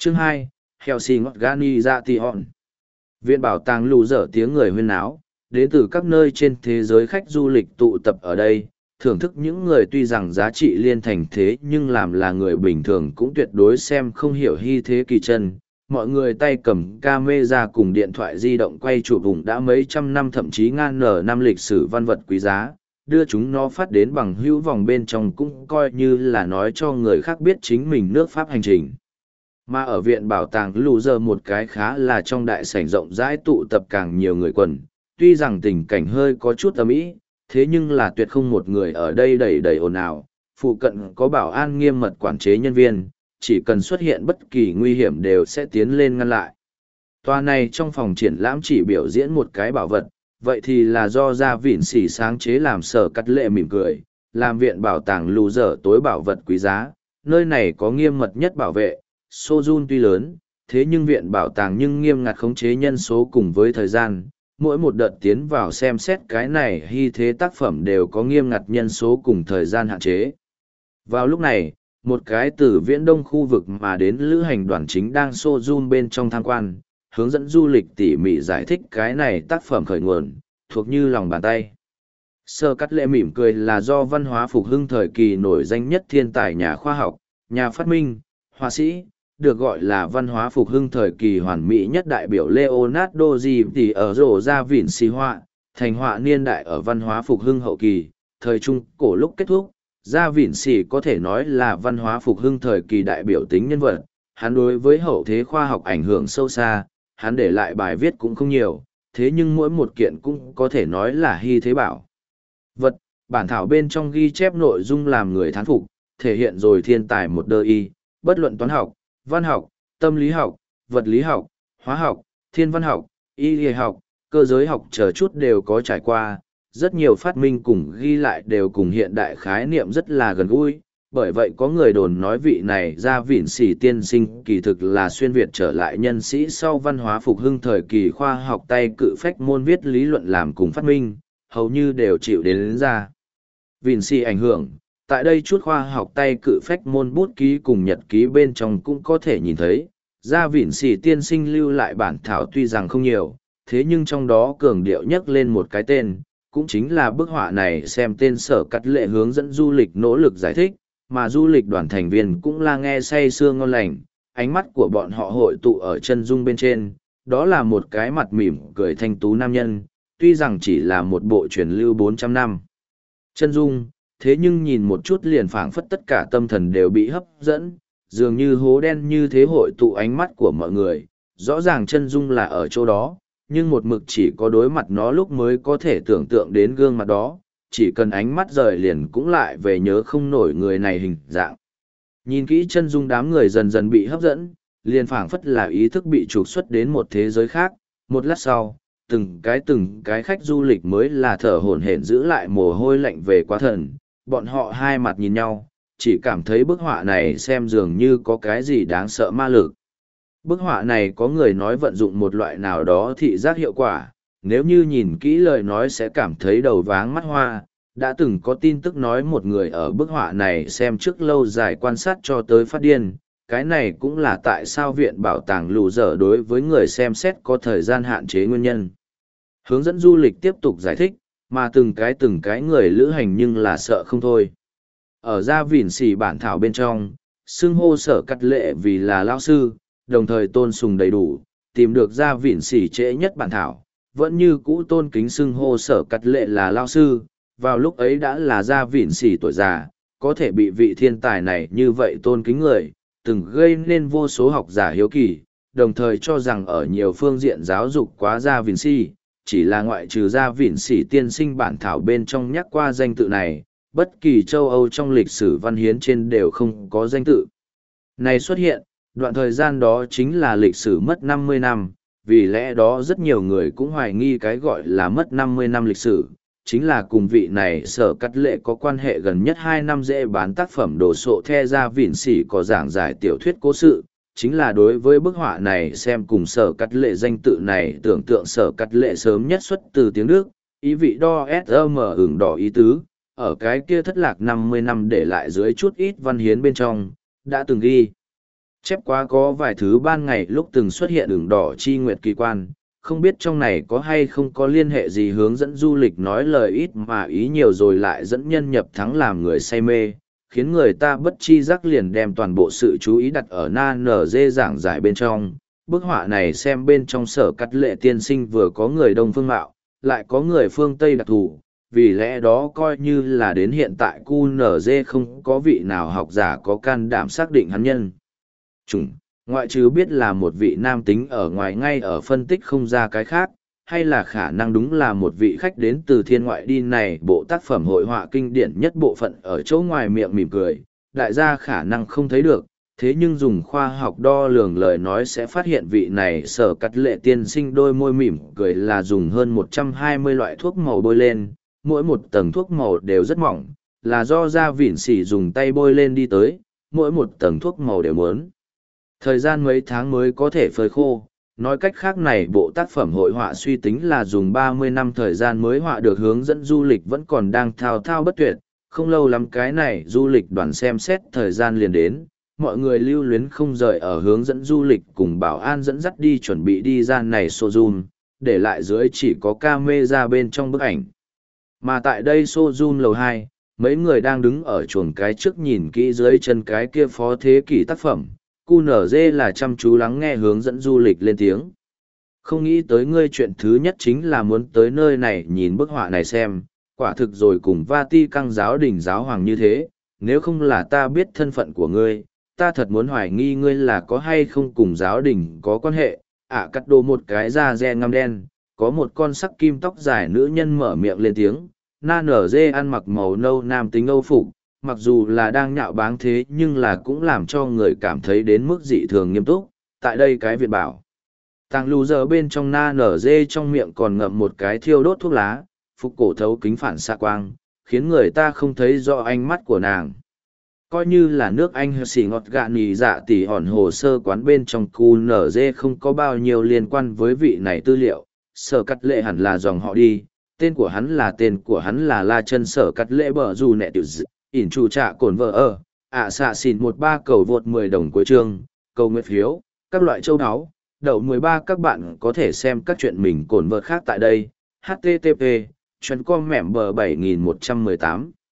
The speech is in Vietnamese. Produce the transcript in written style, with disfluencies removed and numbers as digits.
Chương 2, Helsing Organization. Viện bảo tàng lù dở tiếng người huyên náo, đến từ các nơi trên thế giới khách du lịch tụ tập ở đây, thưởng thức những người tuy rằng giá trị liên thành thế nhưng làm là người bình thường cũng tuyệt đối xem không hiểu hy thế kỳ chân. Mọi người tay cầm camera cùng điện thoại di động quay chụp vùng đã mấy trăm năm thậm chí ngàn nở năm lịch sử văn vật quý giá, đưa chúng nó phát đến bằng hữu vòng bên trong cũng coi như là nói cho người khác biết chính mình nước Pháp hành trình. Mà ở viện bảo tàng lù giờ một cái khá là trong đại sảnh rộng rãi tụ tập càng nhiều người quần, tuy rằng tình cảnh hơi có chút ầm ĩ, thế nhưng là tuyệt không một người ở đây đầy đầy ồn ào, phụ cận có bảo an nghiêm mật quản chế nhân viên, chỉ cần xuất hiện bất kỳ nguy hiểm đều sẽ tiến lên ngăn lại. Tòa này trong phòng triển lãm chỉ biểu diễn một cái bảo vật, vậy thì là do gia vịn xỉ sáng chế làm sở cắt lệ mỉm cười, làm viện bảo tàng lù dở tối bảo vật quý giá, nơi này có nghiêm mật nhất bảo vệ. Sojun tuy lớn, thế nhưng viện bảo tàng nhưng nghiêm ngặt khống chế nhân số cùng với thời gian. Mỗi một đợt tiến vào xem xét cái này hy thế tác phẩm đều có nghiêm ngặt nhân số cùng thời gian hạn chế. Vào lúc này, một cái từ viễn đông khu vực mà đến lữ hành đoàn chính đang Sojun bên trong tham quan, hướng dẫn du lịch tỉ mỉ giải thích cái này tác phẩm khởi nguồn, thuộc như lòng bàn tay. Sơ Cắt Lệ mỉm cười là do văn hóa phục hưng thời kỳ nổi danh nhất thiên tài nhà khoa học, nhà phát minh, họa sĩ, được gọi là văn hóa phục hưng thời kỳ hoàn mỹ nhất đại biểu Leonardo di thì ở rổ ra vịn xì họa, thành họa niên đại ở văn hóa phục hưng hậu kỳ, thời trung cổ lúc kết thúc, ra vịn xì có thể nói là văn hóa phục hưng thời kỳ đại biểu tính nhân vật, hắn đối với hậu thế khoa học ảnh hưởng sâu xa, hắn để lại bài viết cũng không nhiều, thế nhưng mỗi một kiện cũng có thể nói là hy thế bảo vật, bản thảo bên trong ghi chép nội dung làm người thán phục, thể hiện rồi thiên tài một đơ y, bất luận toán học, văn học, tâm lý học, vật lý học, hóa học, thiên văn học, y y học, cơ giới học chờ chút đều có trải qua, rất nhiều phát minh cùng ghi lại đều cùng hiện đại khái niệm rất là gần gũi, bởi vậy có người đồn nói vị này ra vịn xỉ tiên sinh kỳ thực là xuyên Việt trở lại nhân sĩ sau văn hóa phục hưng thời kỳ khoa học tay cự phách môn viết lý luận làm cùng phát minh, hầu như đều chịu đến ra vịn xỉ ảnh hưởng. Tại đây chút khoa học tay cự phách môn bút ký cùng nhật ký bên trong cũng có thể nhìn thấy, ra vịn xỉ tiên sinh lưu lại bản thảo tuy rằng không nhiều, thế nhưng trong đó cường điệu nhắc lên một cái tên, cũng chính là bức họa này xem tên Sở Cắt Lệ hướng dẫn du lịch nỗ lực giải thích, mà du lịch đoàn thành viên cũng là nghe say sưa ngon lành, ánh mắt của bọn họ hội tụ ở chân dung bên trên, đó là một cái mặt mỉm cười thanh tú nam nhân, tuy rằng chỉ là một bộ truyền lưu 400 năm. Chân dung, thế nhưng nhìn một chút liền phảng phất tất cả tâm thần đều bị hấp dẫn, dường như hố đen như thế hội tụ ánh mắt của mọi người, rõ ràng chân dung là ở chỗ đó, nhưng một mực chỉ có đối mặt nó lúc mới có thể tưởng tượng đến gương mặt đó, chỉ cần ánh mắt rời liền cũng lại về nhớ không nổi người này hình dạng. Nhìn kỹ chân dung đám người dần dần bị hấp dẫn, liền phảng phất là ý thức bị trục xuất đến một thế giới khác, một lát sau, từng cái khách du lịch mới là thở hổn hển giữ lại mồ hôi lạnh về quá thần, bọn họ hai mặt nhìn nhau, chỉ cảm thấy bức họa này xem dường như có cái gì đáng sợ ma lực. Bức họa này có người nói vận dụng một loại nào đó thị giác hiệu quả, nếu như nhìn kỹ lời nói sẽ cảm thấy đầu váng mắt hoa. Đã từng có tin tức nói một người ở bức họa này xem trước lâu dài quan sát cho tới phát điên, cái này cũng là tại sao viện bảo tàng lù dở đối với người xem xét có thời gian hạn chế nguyên nhân. Hướng dẫn du lịch tiếp tục giải thích, mà từng cái người lữ hành nhưng là sợ không thôi. Ở ra vỉn xỉ bản thảo bên trong, xưng hô Sở Cắt Lệ vì là lao sư, đồng thời tôn sùng đầy đủ, tìm được ra vỉn xỉ trễ nhất bản thảo, vẫn như cũ tôn kính xưng hô Sở Cắt Lệ là lao sư, vào lúc ấy đã là ra vỉn xỉ tuổi già, có thể bị vị thiên tài này như vậy tôn kính người, từng gây nên vô số học giả hiếu kỳ, đồng thời cho rằng ở nhiều phương diện giáo dục quá ra vỉn xỉ, chỉ là ngoại trừ ra vỉn xỉ tiên sinh bản thảo bên trong nhắc qua danh tự này, bất kỳ châu Âu trong lịch sử văn hiến trên đều không có danh tự này xuất hiện. Đoạn thời gian đó chính là lịch sử mất 50 năm, vì lẽ đó rất nhiều người cũng hoài nghi cái gọi là mất 50 năm lịch sử, chính là cùng vị này Sở Cắt Lệ có quan hệ gần nhất 2 năm dễ bán tác phẩm đồ sộ the ra vỉn xỉ có giảng giải tiểu thuyết cố sự, chính là đối với bức họa này xem cùng Sở Cắt Lệ danh tự này tưởng tượng Sở Cắt Lệ sớm nhất xuất từ tiếng Đức, ý vị đo SM ửng đỏ ý tứ, ở cái kia thất lạc 50 năm để lại dưới chút ít văn hiến bên trong, đã từng ghi Chép quá có vài thứ ban ngày lúc từng xuất hiện đường đỏ chi nguyệt kỳ quan, không biết trong này có hay không có liên hệ gì hướng dẫn du lịch nói lời ít mà ý nhiều rồi lại dẫn nhân nhập thắng làm người say mê, khiến người ta bất chi giác liền đem toàn bộ sự chú ý đặt ở na nở dê giảng giải bên trong. Bức họa này xem bên trong Sở Cắt Lệ tiên sinh vừa có người Đông phương mạo, lại có người phương Tây đặc thù, vì lẽ đó coi như là đến hiện tại QNZ không có vị nào học giả có can đảm xác định hắn nhân chủng, ngoại trừ biết là một vị nam tính ở ngoài ngay ở phân tích không ra cái khác, hay là khả năng đúng là một vị khách đến từ thiên ngoại đi này. Bộ tác phẩm hội họa kinh điển nhất bộ phận ở chỗ ngoài miệng mỉm cười, đại gia khả năng không thấy được, thế nhưng dùng khoa học đo lường lời nói sẽ phát hiện vị này Sở Cắt Lệ tiên sinh đôi môi mỉm cười là dùng hơn 120 loại thuốc màu bôi lên, mỗi một tầng thuốc màu đều rất mỏng, là do da vỉn xỉ dùng tay bôi lên đi tới, mỗi một tầng thuốc màu đều muốn thời gian mấy tháng mới có thể phơi khô. Nói cách khác này bộ tác phẩm hội họa suy tính là dùng 30 năm thời gian mới họa được, hướng dẫn du lịch vẫn còn đang thao thao bất tuyệt, không lâu lắm cái này du lịch đoàn xem xét thời gian liền đến, mọi người lưu luyến không rời ở hướng dẫn du lịch cùng bảo an dẫn dắt đi chuẩn bị đi ra này showroom, để lại dưới chỉ có camera bên trong bức ảnh. Mà tại đây showroom lầu 2, mấy người đang đứng ở chuồng cái trước nhìn kỹ dưới chân cái kia phó thế kỷ tác phẩm. QNZ là chăm chú lắng nghe hướng dẫn du lịch lên tiếng. Không nghĩ tới ngươi chuyện thứ nhất chính là muốn tới nơi này nhìn bức họa này xem, quả thực rồi cùng Vati căng giáo đình giáo hoàng như thế, nếu không là ta biết thân phận của ngươi, ta thật muốn hoài nghi ngươi là có hay không cùng giáo đình có quan hệ. Cắt đồ một cái da ren ngăm đen, có một con sắc kim tóc dài nữ nhân mở miệng lên tiếng, na nở dê ăn mặc màu nâu nam tính Âu phục, mặc dù là đang nhạo báng thế nhưng là cũng làm cho người cảm thấy đến mức dị thường nghiêm túc. Tại đây cái viện bảo tàng lù giờ bên trong na nở dê trong miệng còn ngậm một cái thiêu đốt thuốc lá, phục cổ thấu kính phản xạ quang, khiến người ta không thấy rõ ánh mắt của nàng. Coi như là nước Anh xì ngọt gạ nì dạ tỉ hòn hồ sơ quán bên trong QNZ không có bao nhiêu liên quan với vị này tư liệu, Sở Cắt Lệ hẳn là dòng họ đi, tên của hắn là La Chân Sở Cắt Lệ bở dù nẹ tiểu dị, ỉn chủ trạ cồn vợ ở, xạ xỉn 13 cầu vượt 10 đồng cuối chương, cầu nguyện phiếu, các loại châu áo, đậu 13 các bạn có thể xem các chuyện mình cồn vợt khác tại đây, http, chuyên com mẻm bờ 7118.